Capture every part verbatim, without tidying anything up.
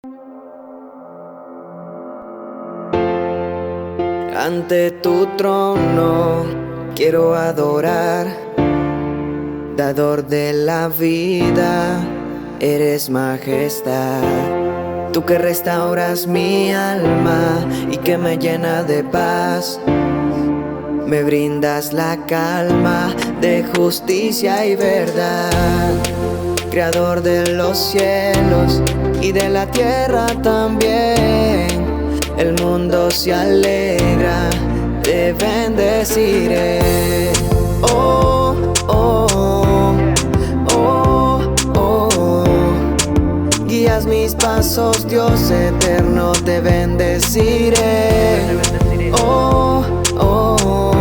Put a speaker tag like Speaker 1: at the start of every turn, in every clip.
Speaker 1: Ante tu trono quiero adorar, dador de la vida, eres majestad. Tú que restauras mi alma y que me llena de paz, me brindas la calma de justicia y verdad. Creador de los cielos y de la tierra también, el mundo se alegra, te bendeciré. Oh, oh, oh, oh. Guías mis pasos, Dios eterno, te bendeciré. Oh, oh,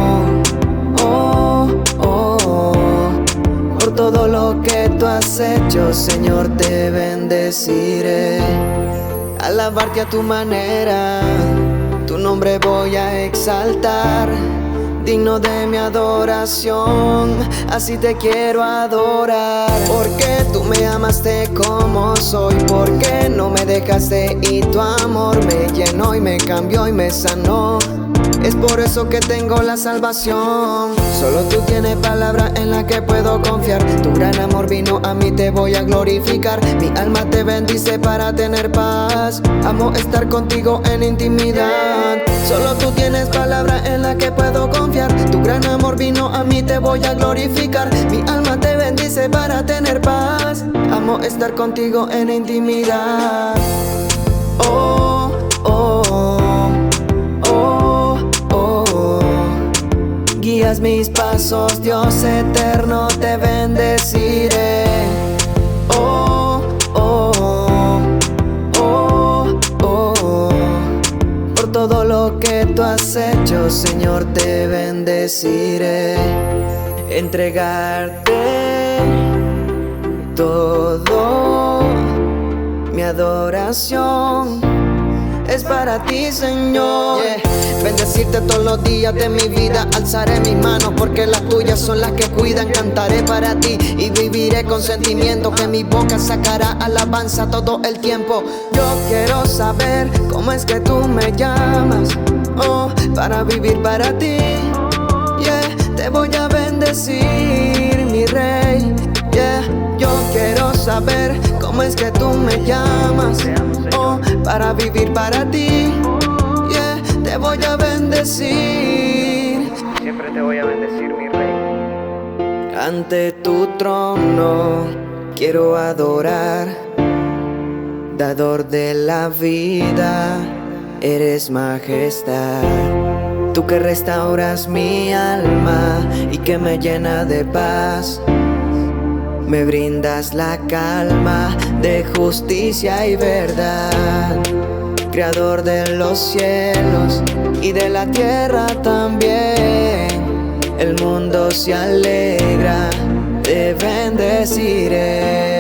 Speaker 1: oh, oh. Por todo lo que tú has hecho, Señor, te bendeciré. Alabarte a tu manera, tu nombre voy a exaltar, digno de mi adoración, así te quiero adorar. Porque tú me amaste como soy, porque no me dejaste y tu amor me llenó y me cambió y me sanó. Es por eso que tengo la salvación. Solo tú tienes palabra en la que puedo confiar. Tu gran amor vino a mí, te voy a glorificar. Mi alma te bendice para tener paz. Amo estar contigo en intimidad. Solo tú tienes palabra en la que puedo confiar. Tu gran amor vino a mí, te voy a glorificar. Mi alma te bendice para tener paz. Amo estar contigo en intimidad. Oh, oh, oh. Guías mis pasos, Dios eterno, te bendeciré. Oh, oh, oh, oh. Por todo lo que tú has hecho, Señor, te bendeciré. Entregarte todo, mi adoración es para ti, Señor. Yeah. Bendecirte todos los días de mi vida. Alzaré mis manos porque las tuyas son las que cuidan. Cantaré para ti y viviré con sentimiento, que mi boca sacará alabanza todo el tiempo. Yo quiero saber cómo es que tú me llamas, oh, para vivir para ti. Yeah, te voy a bendecir, mi rey. Yeah, yo quiero saber cómo es que tú me llamas, oh, para vivir para ti. Yeah, te voy a bendecir.
Speaker 2: Siempre te voy a bendecir, mi rey.
Speaker 1: Ante tu trono quiero adorar, dador de la vida, eres majestad. Tú que restauras mi alma y que me llena de paz, me brindas la calma de justicia y verdad. Creador de los cielos y de la tierra también, el mundo se alegra, te bendeciré.